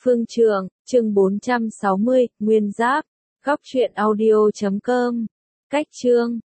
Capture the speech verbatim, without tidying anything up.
Phương Trường, chương bốn trăm sáu mươi, Nguyên Giáp. Góc truyện audio chấm com. Cách chương